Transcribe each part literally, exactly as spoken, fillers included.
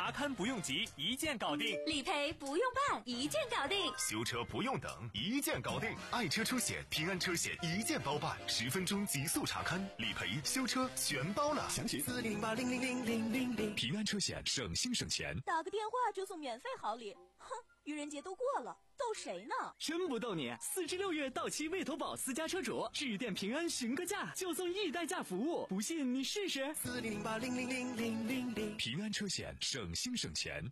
查看不用急，一键搞定； 理赔不用办，一键搞定； 修车不用等，一键搞定。爱车出险，平安车险一键包办，十分钟极速查看，理赔、修车全包了。详情四零零八零零零零零零。平安车险，省心省钱。 打个电话就送免费好礼，哼！愚人节都过了，逗谁呢？ 真不逗你！四至六月到期未投保私家车主，致电平安询个价，就送一代驾服务，不信你试试。 四零零八零零零零零零。平安车险，省心省钱。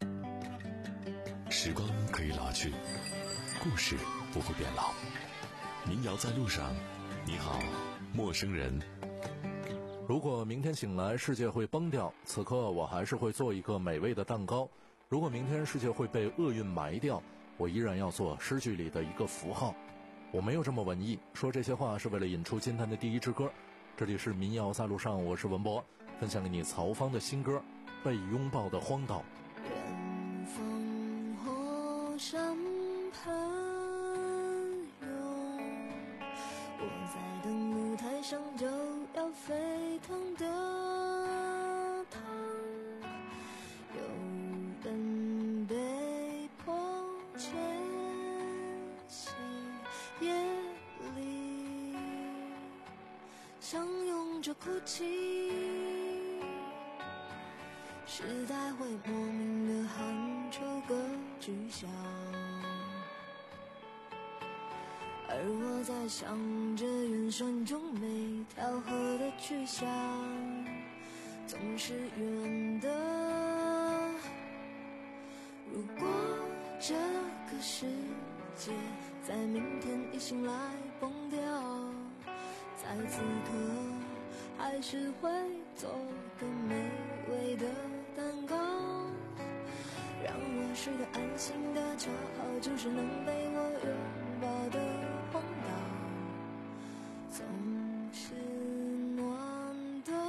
时光可以老去，故事不会变老。民谣在路上，你好，陌生人。 如果明天醒来世界会崩掉，此刻我还是会做一个美味的蛋糕。如果明天世界会被厄运埋掉，我依然要做诗句里的一个符号。我没有这么文艺，说这些话是为了引出今天的第一支歌。这里是民谣在路上，我是文博，分享给你曹芳的新歌《被拥抱的荒岛》。 远方火山喷涌，我在等舞台上就要沸腾的汤，有人被迫迁徙夜里，相拥着哭泣，时代会莫名的喊出个巨响，而我在想着远山中每条河的去向，总是远的。如果这个世界在明天一醒来崩掉，在此刻还是会做个美味的蛋糕，让我睡得安心的，恰好就是能被我拥抱的荒岛，总是暖的。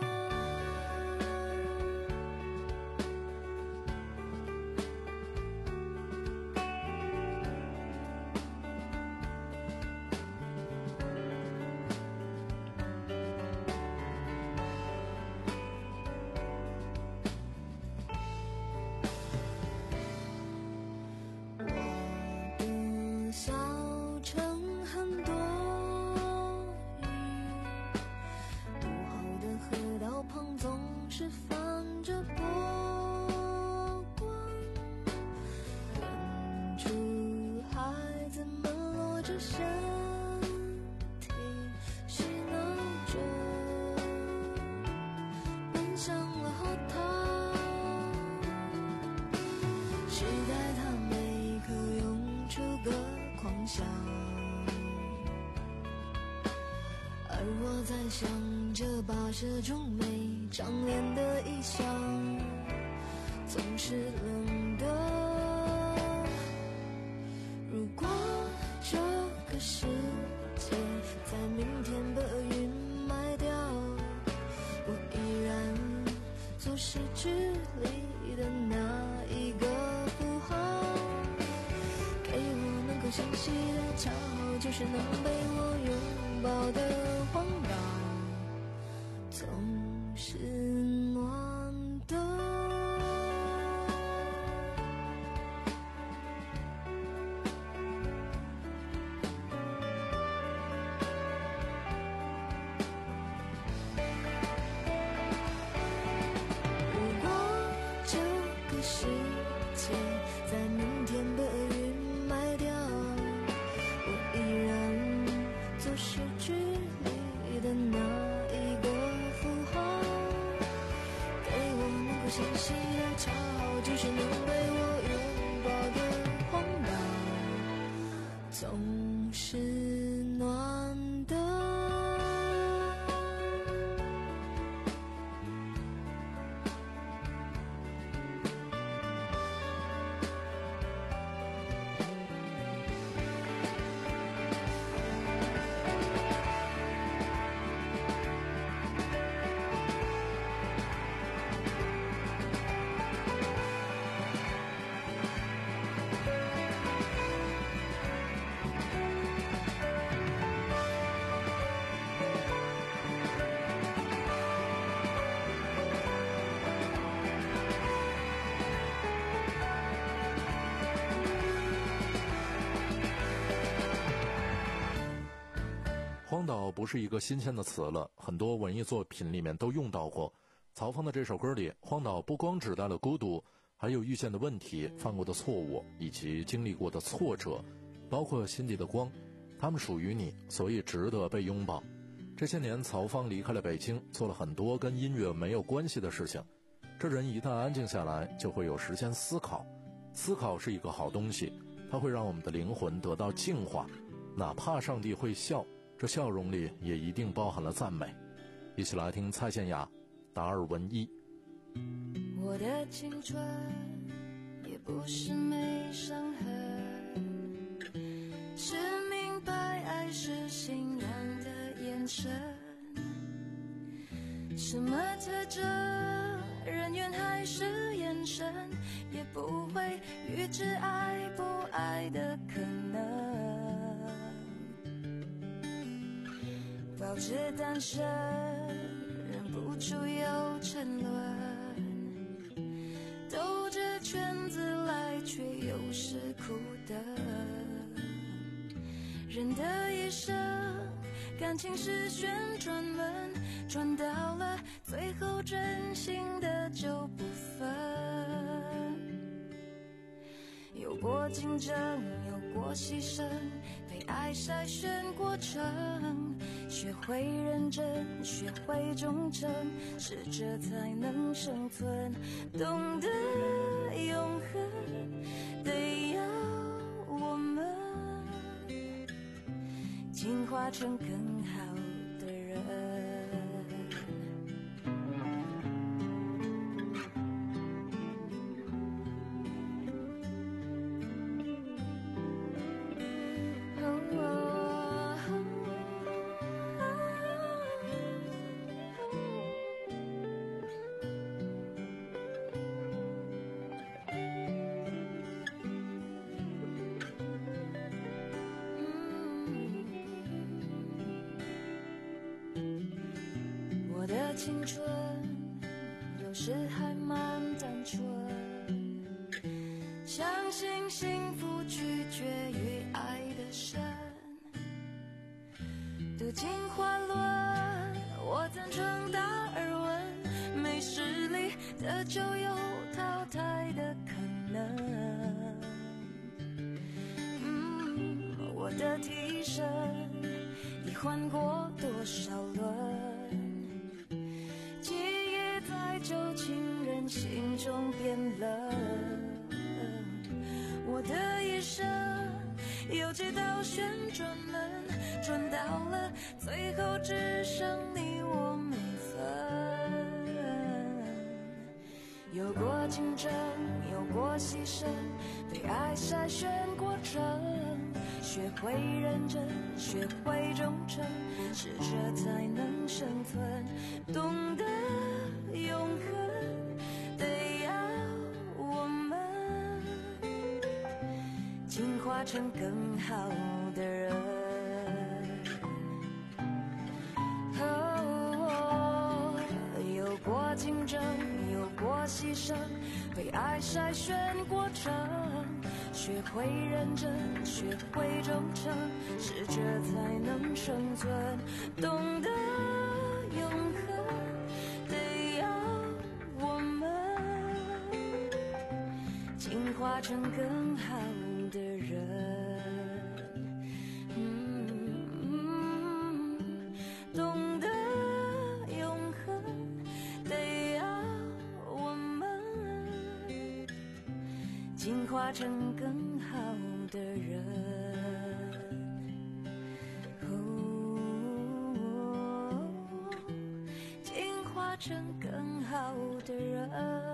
跋涉中没长脸的异乡，总是冷的。如果这个世界在明天被厄运埋掉，我依然做诗句里的那一个符号，给我能够相信的，恰好就是能被我拥抱的荒岛，总是暖的。如果这个世界在明天被厄运埋掉，我依然做诗句里的那一个相信的，恰好就是能被我拥抱的荒岛，总是暖的。 荒岛不是一个新鲜的词了，很多文艺作品里面都用到过。曹芳的这首歌里，荒岛不光指代了孤独，还有遇见的问题、犯过的错误以及经历过的挫折，包括心底的光，它们属于你，所以值得被拥抱。这些年，曹芳离开了北京，做了很多跟音乐没有关系的事情。这人一旦安静下来，就会有时间思考。思考是一个好东西，它会让我们的灵魂得到净化。哪怕上帝会笑，这笑容里也一定包含了赞美。一起来听蔡健雅《达尔文一》。 我的青春也不是没伤痕，是明白爱是信仰的眼神。什么特征，人缘还是眼神，也不会预知爱不爱的可能。保持单身，忍不住又沉沦，兜着圈子来，却又是苦的。人的一生，感情是旋转门，转到了最后，真心的就不分。有过竞争，有过牺牲，被爱筛选过程，学会认真，学会忠诚，适者才能生存。懂得永恒，得要我们进化成更好的人。我的青春有时还蛮单纯，相信幸福取决于爱的深。读进化论，我赞成达尔文，没实力的就有淘汰的可能。嗯，我的替身已换过多少轮，旧情人心中变冷，我的一生有几道旋转门，转到了最后只剩你我没分。有过竞争，有过牺牲，被爱筛选过程，学会认真，学会忠诚，适者才能生存。懂得永恒，得要我们进化成更好的人。哦，有过竞争，有过牺牲，被爱筛选过程，学会认真，学会忠诚，适者才能生存。懂得永恒，得要我们进化成更好的人。嗯，懂得永恒，得要我们进化成更好的人。成更好的人。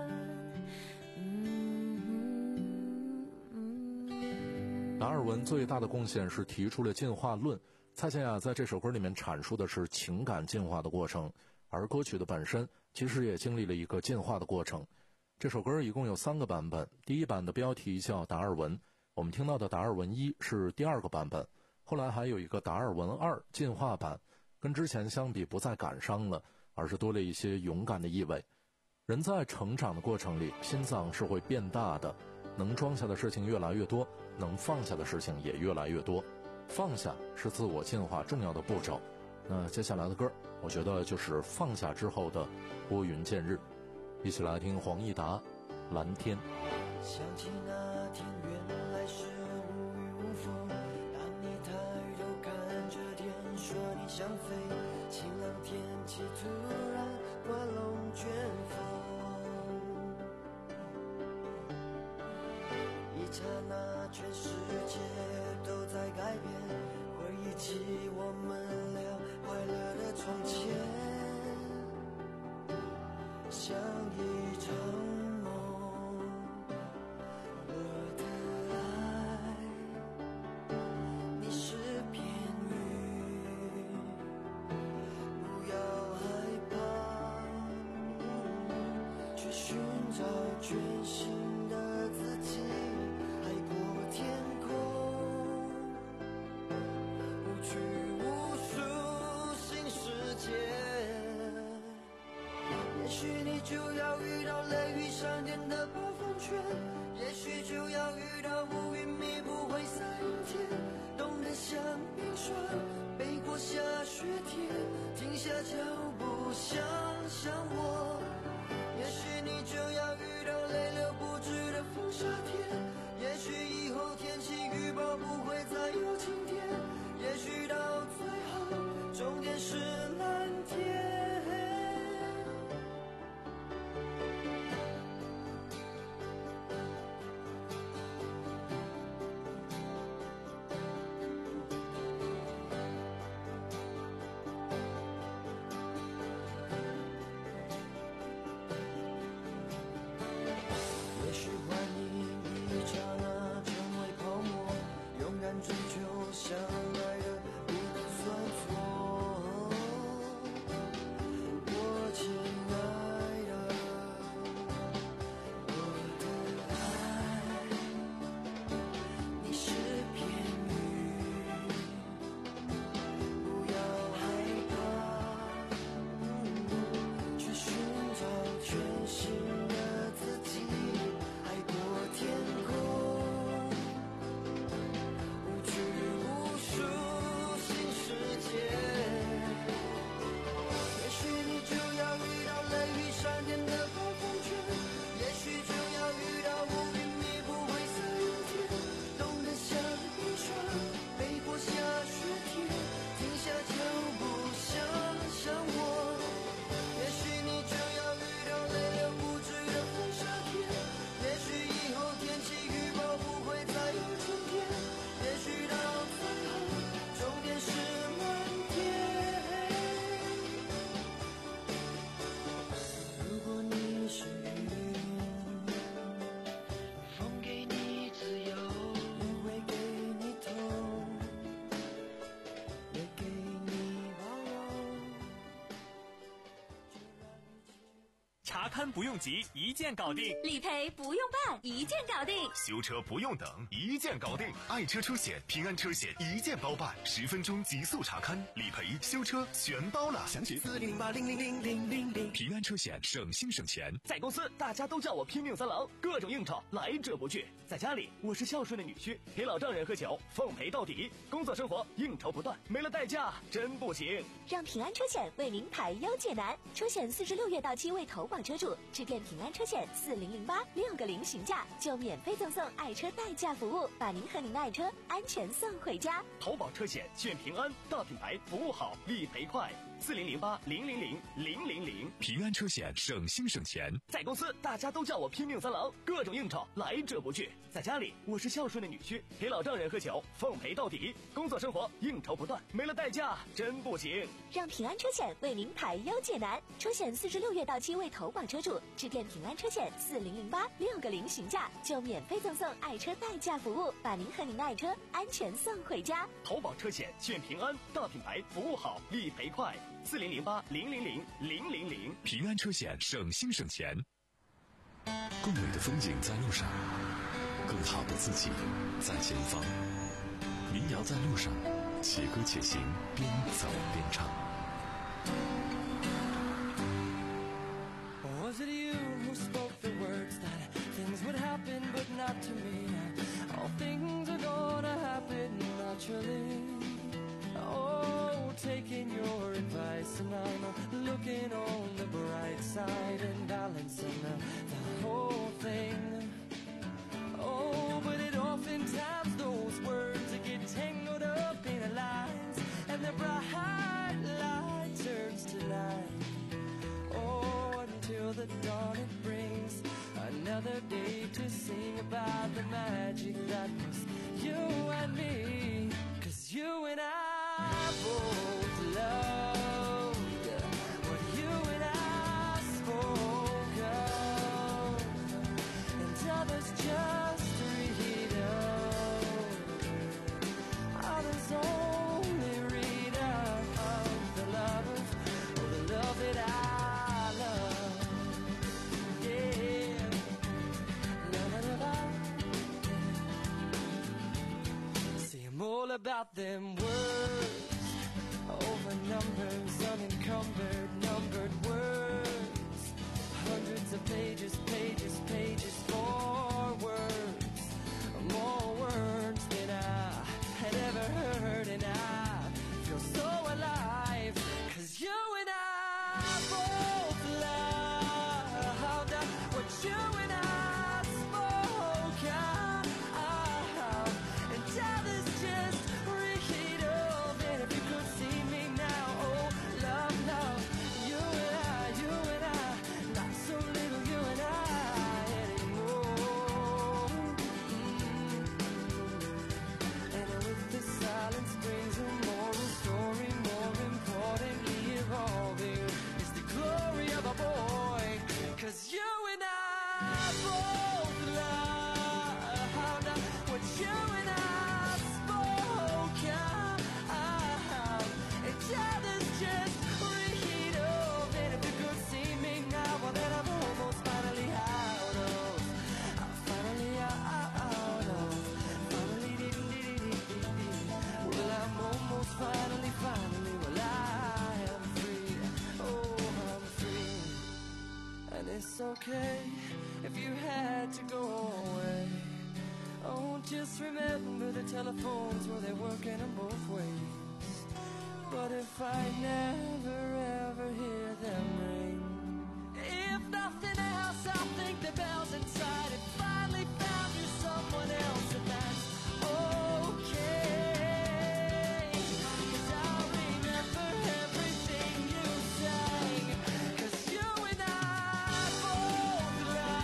嗯嗯、 达尔文最大的贡献是提出了进化论。蔡健雅在这首歌里面阐述的是情感进化的过程，而歌曲的本身其实也经历了一个进化的过程。这首歌一共有三个版本，第一版的标题叫达尔文，我们听到的达尔文一是第二个版本，后来还有一个达尔文二进化版，跟之前相比不再感伤了，而是多了一些勇敢的意味。人在成长的过程里，心脏是会变大的，能装下的事情越来越多，能放下的事情也越来越多。放下是自我进化重要的步骤， 那接下来的歌，我觉得就是放下之后的拨云见日，一起来听黄义达《蓝天》。 想起那天原来是无雨无风，当你抬头看着天说你想飞，晴朗天气突然刮龙卷风，一刹那全世界都在改变，回忆起我们俩快乐的从前，像一场全新的自己，海阔天空，无拘无束新世界。也许你就要遇到雷雨闪电的暴风圈，也许就要遇到乌云密布灰色阴天，冻得像冰霜，背过下雪天，停下脚步想想我。也许你就要遇到泪流不止的风沙天，也许以后天气预报不会再有晴天，也许到最后终点是蓝天。追求相爱的不能算错，我亲爱的，我的爱，你是片云，不要害怕，去寻找全新的自己，海阔天空。 查勘不用急，一键搞定； 理赔不用办，一键搞定； 修车不用等，一键搞定。爱车出险，平安车险一键包办，十分钟极速查勘，理赔、修车全包了。详情四零零八零零零零零零。平安车险，省心省钱。 在公司大家都叫我拼命三郎，各种应酬来者不拒；在家里我是孝顺的女婿，陪老丈人喝酒，奉陪到底。工作生活应酬不断，没了代驾真不行。 让平安车险为您排忧解难，车险四至六月到期未投保车主，致电平安车险四零零八六个零询价，就免费赠送爱车代驾服务，把您和您的爱车安全送回家。 投保车险选平安，大品牌，服务好，理赔快。四零零八零零零零零零。 平安车险，省心省钱。 在公司大家都叫我拼命三郎，各种应酬来者不拒；在家里我是孝顺的女婿，陪老丈人喝酒，奉陪到底。工作生活应酬不断，没了代驾真不行。 让平安车险为您排忧解难，车险四至六月到期未投保车主，致电平安车险四零零八六个零询价，就免费赠送爱车代驾服务，把您和您的爱车安全送回家。 投保车险选平安，大品牌，服务好，理赔快。四零零八零零零零零零。 平安车险，省心省钱。 更美的风景在路上，更好的自己在前方。民谣在路上，且歌且行，边走边唱。 Was it you who spoke the words that things would happen but not to me? All things are gonna happen naturally. Oh, taking your advice, and I'm looking on the bright side and balancing the, the whole thing. Oh, but it oftentimes those words that get tangled up in the lines, and the bright light turns to night. Oh, until the dawn it brings another day to sing about the magic that was you and me. 'Cause you and I both loved what you and I spoke of, and others just read of, others only read of the love of, oh, the love that I love. Yeah, la la la la. See, I'm all about them words, over numbers, unencumbered, numbered words, hundreds of pages, pages, pages, more words, more words than I had ever heard, and I feel so alive. 'Cause you and I both loved what you and I spoke of, and others just read of. And if you could see me now, oh love, love, you and I, you and I, not so little you and I anymore. Mm. And with the silence brings a moral story, more importantly evolving is the glory of a boy. 'Cause you and I both loved what you and I spoke of, and others just read of. And if you could see me now, well then I'm almost finally out of, I'm finally out of, finally dee dee dee dee dee dee. Well, I'm almost finally, finally, well I am free, oh I'm free. And it's okay if you had to go away. Oh, just remember the telephones, well they're working in both ways. But if I never ever hear them ring, if nothing else, I think the bells inside it finally found you someone else, and that's okay. 'Cause I'll remember everything you sang. 'Cause you and I both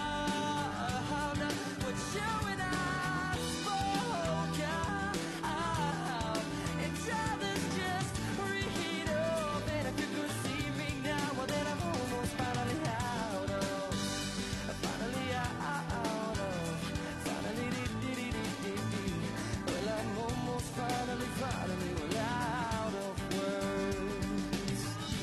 loved what you and I spoke of, and others just read of. And if you could see me now, well then I'm almost finally out of, finally out of, finally dee dee dee dee dee dee. Well, I'm almost finally, finally, well out of words.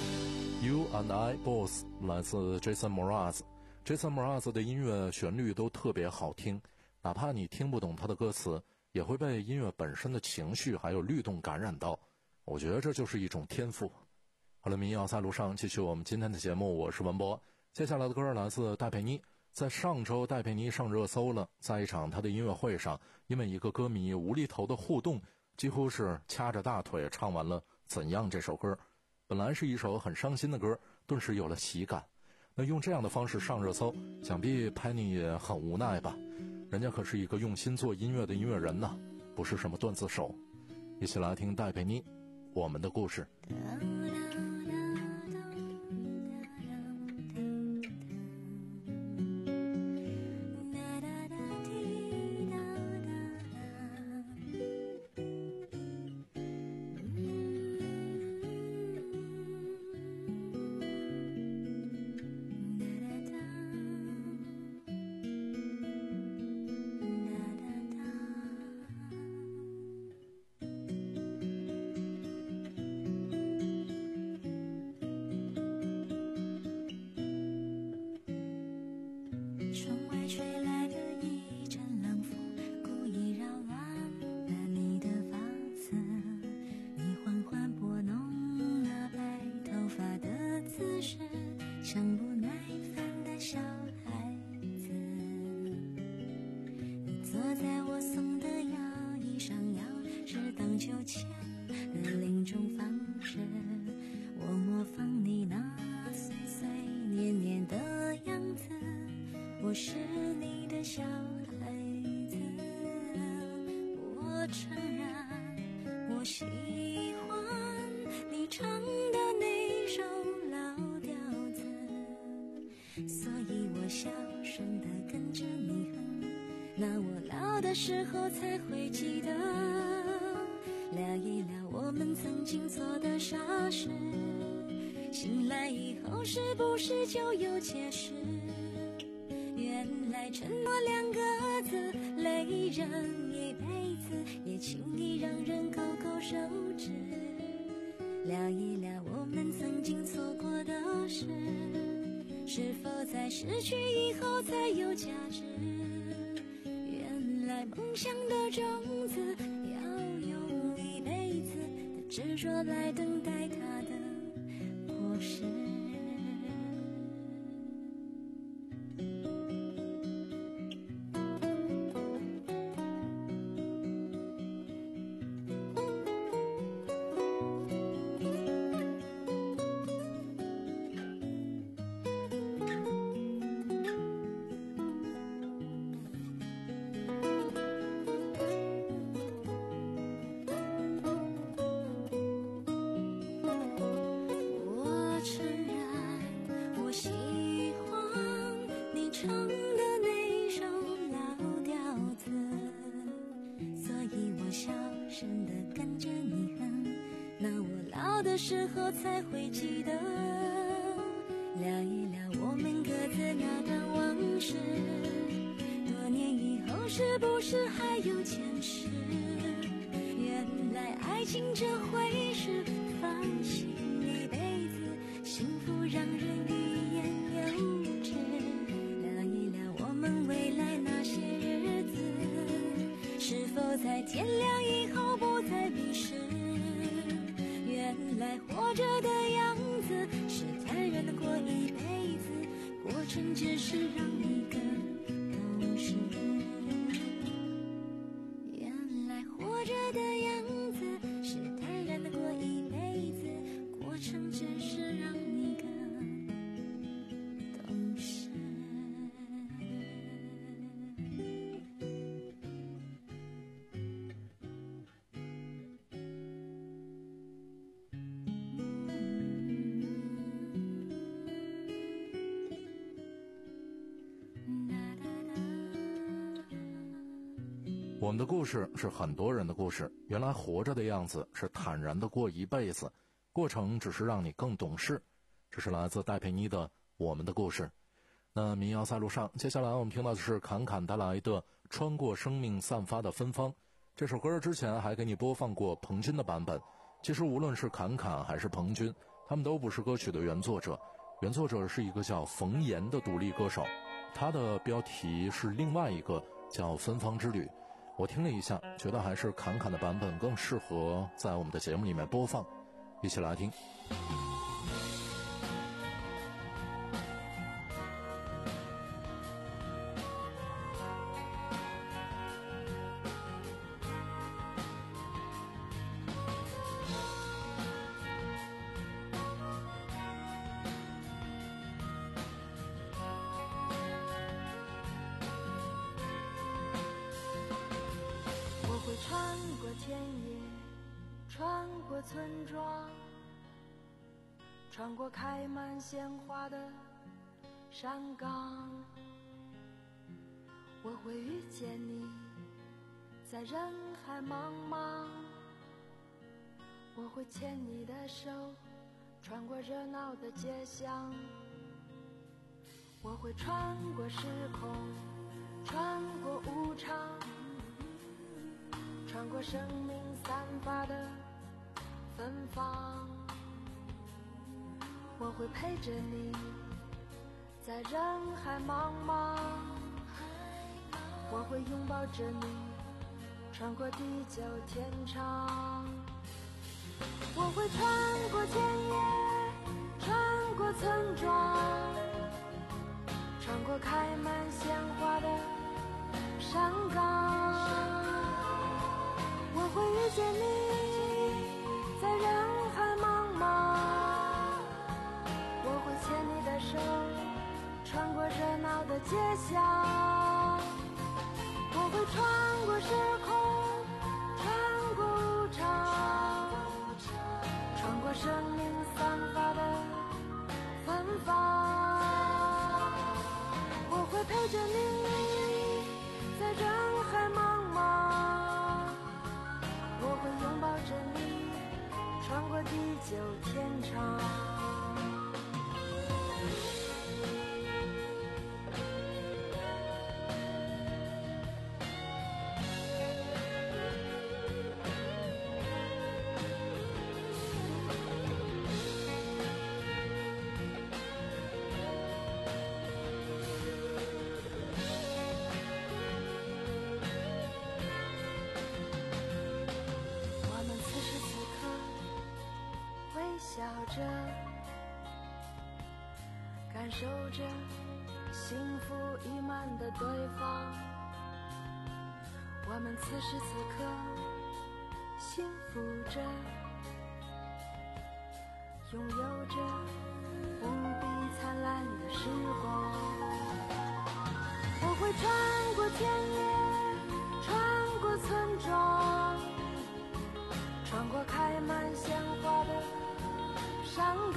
You and I Both 来自 Jason Mraz。Jason Mraz 的音乐旋律都特别好听，哪怕你听不懂他的歌词，也会被音乐本身的情绪还有律动感染到。我觉得这就是一种天赋。好了，民谣在路上，继续我们今天的节目，我是文博。接下来的歌来自戴佩妮。在上周戴佩妮上热搜了，在一场她的音乐会上，因为一个歌迷无厘头的互动，几乎是掐着大腿唱完了《怎样》这首歌。本来是一首很伤心的歌，顿时有了喜感。那用这样的方式上热搜，想必佩妮也很无奈吧，人家可是一个用心做音乐的音乐人呢，不是什么段子手。一起来听戴佩妮《我们的故事》。 在我送的摇椅上，摇是荡秋千的林中。 是你的小孩子，我承认我喜欢你唱的那首老调子，所以我小声地跟着你哼，那我老的时候才会记得，聊一聊我们曾经做的傻事，醒来以后是不是就有解释？原来承诺两个字累人一辈子，也轻易让人勾勾手指。聊一聊我们曾经做过的事，是否在失去以后才有价值？原来梦想的种子要用一辈子的执着来等待它的果实。的时候才会记得，聊一聊我们各自那段往事，多年以后是不是还有坚持？原来爱情这回事，放心一辈子，幸福让人欲言又止。聊一聊我们未来那些日子，是否在天亮以后不再迷失？原来活着的样子是坦然的过一辈子，过程只是让你更懂事。原来活着的样子是坦然的过一辈子，过程只是让你更懂事。 我们的故事是很多人的故事，原来活着的样子是坦然的过一辈子，过程只是让你更懂事。这是来自戴佩妮的《我们的故事》。那民谣在路上，接下来我们听到的是侃侃带来的《穿过生命散发的芬芳》。这首歌之前还给你播放过彭军的版本。其实无论是侃侃还是彭军，他们都不是歌曲的原作者，原作者是一个叫冯岩的独立歌手，他的标题是另外一个叫《芬芳之旅》。我听了一下，觉得还是侃侃的版本更适合在我们的节目里面播放，一起来听。 我会穿过田野，穿过村庄，穿过开满鲜花的山岗。我会遇见你，在人海茫茫。我会牵你的手，穿过热闹的街巷。我会穿过时空，穿过无常，穿过生命散发的芬芳。我会陪着你，在人海茫茫。我会拥抱着你，穿过地久天长。我会穿过田野，穿过村庄，穿过开满鲜花的山岗。我会遇见你，在人海茫茫。我会牵你的手， 穿过热闹的街巷，我会穿过时空，穿过无常，穿过生命散发的芬芳，我会陪着你在人海茫茫，我会拥抱着你穿过地久天长。笑着，感受着幸福溢满的对方，我们此时此刻幸福着，拥有着无比灿烂的时光。我会穿过田野，穿过村庄，穿过开满鲜花的山岗，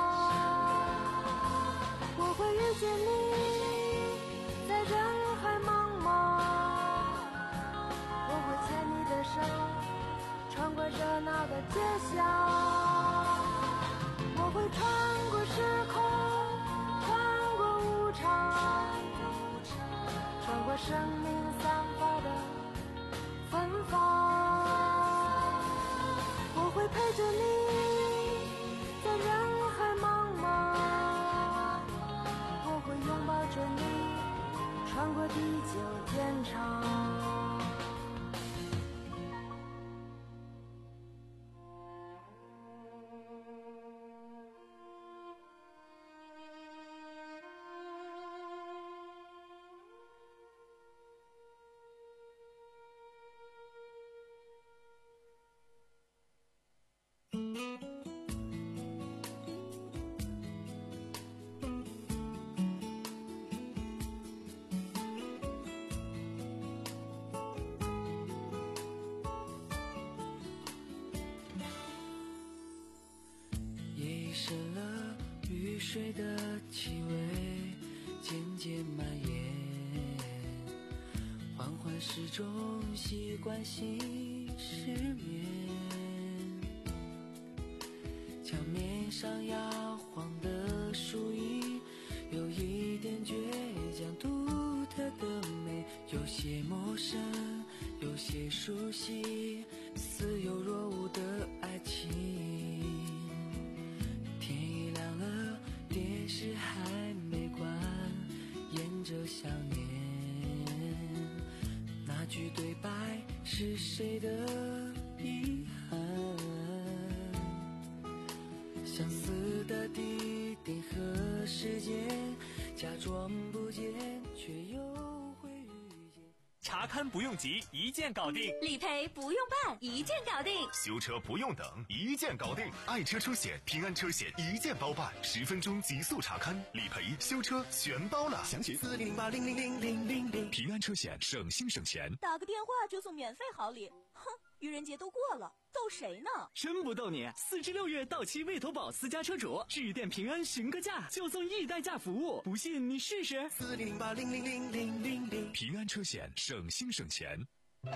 我会遇见你在人海茫茫，我会牵你的手穿过热闹的街巷，我会穿过时空，穿过无常，穿过生命散发的芬芳，我会陪着你在人海茫茫，我会拥抱着你穿过地久天长。 深了，雨水的气味渐渐蔓延，缓缓时钟习惯性失眠，墙面上压黄的树影有一点倔强，独特的美，有些陌生，有些熟悉，似有若无的爱情。电视还没关，沿着想念，那句对白是谁的遗憾？相似的地点和时间，假装不见，却又会遇见。 查看不用急，一键搞定； 理赔不用办，一键搞定； 修车不用等，一键搞定。爱车出险，平安车险一键包办，十分钟极速查勘、理赔、修车全包了。详询四零零八零零零零零零。平安车险，省心省钱。 打个电话就送免费好礼，哼！愚人节都过了，逗谁呢？ 真不逗你！四至六月到期未投保私家车主，致电平安询个价，就送易代驾服务，不信你试试。 四零零八零零零零零零。平安车险，省心省钱。 妈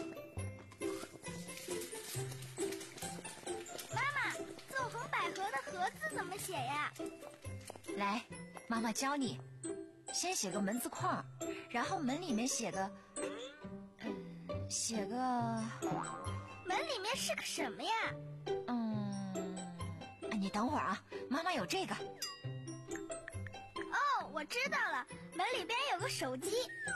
妈，纵横捭阖的阖字怎么写呀？ 来，妈妈教你，先写个门字框，然后门里面写个，嗯，写个。 门里面是个什么呀？ 嗯，你等会儿啊，妈妈有这个。 哦，我知道了，门里边有个手机。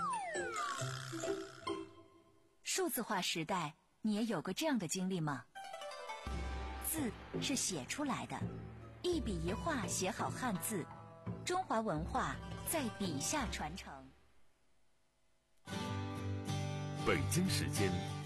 数字化时代，你也有过这样的经历吗？字是写出来的，一笔一画写好汉字，中华文化在笔下传承。 北京时间